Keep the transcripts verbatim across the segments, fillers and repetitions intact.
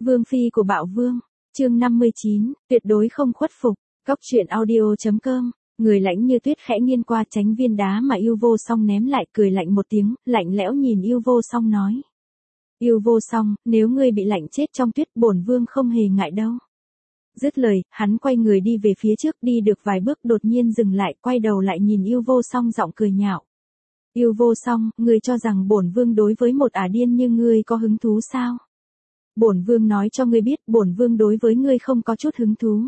Vương phi của Bạo Vương, chương năm mươi chín, tuyệt đối không khuất phục. Cóc truyện audio chấm com. Người Lãnh Như Tuyết khẽ nghiêng qua tránh viên đá mà Yêu Vô Song ném lại, cười lạnh một tiếng, lạnh lẽo nhìn Yêu Vô Song nói: Yêu Vô Song, nếu ngươi bị lạnh chết trong tuyết, bổn vương không hề ngại đâu. Dứt lời, hắn quay người đi về phía trước, đi được vài bước đột nhiên dừng lại, quay đầu lại nhìn Yêu Vô Song giọng cười nhạo: Yêu Vô Song, ngươi cho rằng bổn vương đối với một ả điên như ngươi có hứng thú sao? Bổn vương nói cho ngươi biết, bổn vương đối với ngươi không có chút hứng thú.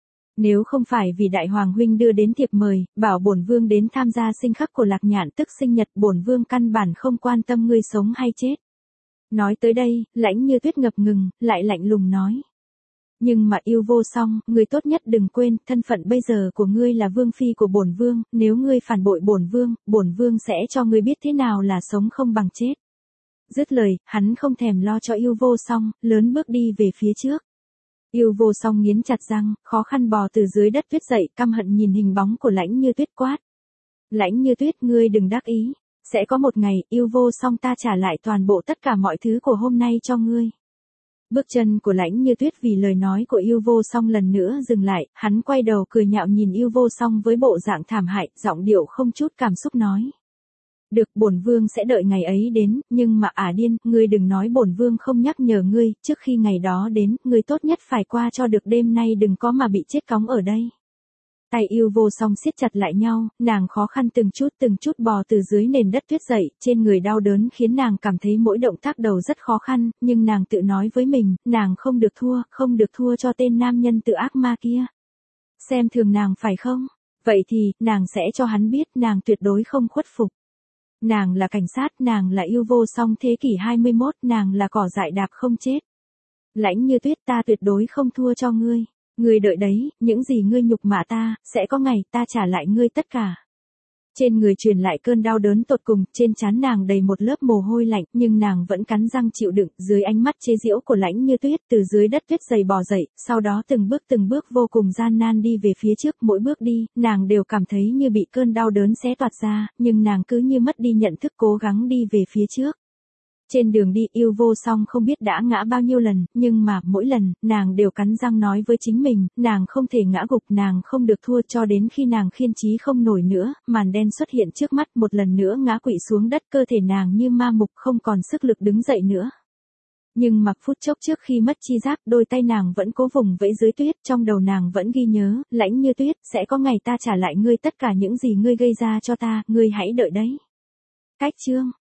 Nếu không phải vì đại hoàng huynh đưa đến thiệp mời, bảo bổn vương đến tham gia sinh khắc của Lạc Nhạn tức sinh nhật, bổn vương căn bản không quan tâm ngươi sống hay chết. Nói tới đây, Lãnh Như Tuyết ngập ngừng, lại lạnh lùng nói: Nhưng mà Yêu Vô Song, ngươi tốt nhất đừng quên, thân phận bây giờ của ngươi là vương phi của bổn vương, nếu ngươi phản bội bổn vương, bổn vương sẽ cho ngươi biết thế nào là sống không bằng chết. Dứt lời, hắn không thèm lo cho Yêu Vô Song, lớn bước đi về phía trước. Yêu Vô Song nghiến chặt răng, khó khăn bò từ dưới đất tuyết dậy, căm hận nhìn hình bóng của Lãnh Như Tuyết quát: Lãnh Như Tuyết, ngươi đừng đắc ý, sẽ có một ngày, Yêu Vô Song ta trả lại toàn bộ tất cả mọi thứ của hôm nay cho ngươi. Bước chân của Lãnh Như Tuyết vì lời nói của Yêu Vô Song lần nữa dừng lại, hắn quay đầu cười nhạo nhìn Yêu Vô Song với bộ dạng thảm hại, giọng điệu không chút cảm xúc nói: Được, bổn vương sẽ đợi ngày ấy đến, nhưng mà ả điên, ngươi đừng nói bổn vương không nhắc nhở ngươi, trước khi ngày đó đến, ngươi tốt nhất phải qua cho được, đêm nay đừng có mà bị chết cóng ở đây. Tay Yêu Vô Song siết chặt lại nhau, nàng khó khăn từng chút từng chút bò từ dưới nền đất tuyết dậy, trên người đau đớn khiến nàng cảm thấy mỗi động tác đầu rất khó khăn, nhưng nàng tự nói với mình, nàng không được thua, không được thua cho tên nam nhân tự ác ma kia. Xem thường nàng phải không? Vậy thì, nàng sẽ cho hắn biết nàng tuyệt đối không khuất phục. Nàng là cảnh sát, nàng là Yêu Vô Song thế kỷ hai mươi mốt, nàng là cỏ dại đạp không chết. Lãnh Như Tuyết, ta tuyệt đối không thua cho ngươi. Ngươi đợi đấy, những gì ngươi nhục mạ ta, sẽ có ngày ta trả lại ngươi tất cả. Trên người truyền lại cơn đau đớn tột cùng, trên trán nàng đầy một lớp mồ hôi lạnh, nhưng nàng vẫn cắn răng chịu đựng, dưới ánh mắt chế giễu của Lãnh Như Tuyết, từ dưới đất tuyết dày bò dậy, sau đó từng bước từng bước vô cùng gian nan đi về phía trước, mỗi bước đi, nàng đều cảm thấy như bị cơn đau đớn xé toạc ra, nhưng nàng cứ như mất đi nhận thức cố gắng đi về phía trước. Trên đường đi, Yêu Vô Song không biết đã ngã bao nhiêu lần, nhưng mà, mỗi lần, nàng đều cắn răng nói với chính mình, nàng không thể ngã gục, nàng không được thua, cho đến khi nàng khiên chí không nổi nữa, màn đen xuất hiện trước mắt, một lần nữa ngã quỵ xuống đất, cơ thể nàng như ma mục, không còn sức lực đứng dậy nữa. Nhưng mà phút chốc trước khi mất chi giác, đôi tay nàng vẫn cố vùng vẫy dưới tuyết, trong đầu nàng vẫn ghi nhớ, Lãnh Như Tuyết, sẽ có ngày ta trả lại ngươi tất cả những gì ngươi gây ra cho ta, ngươi hãy đợi đấy. Cách chương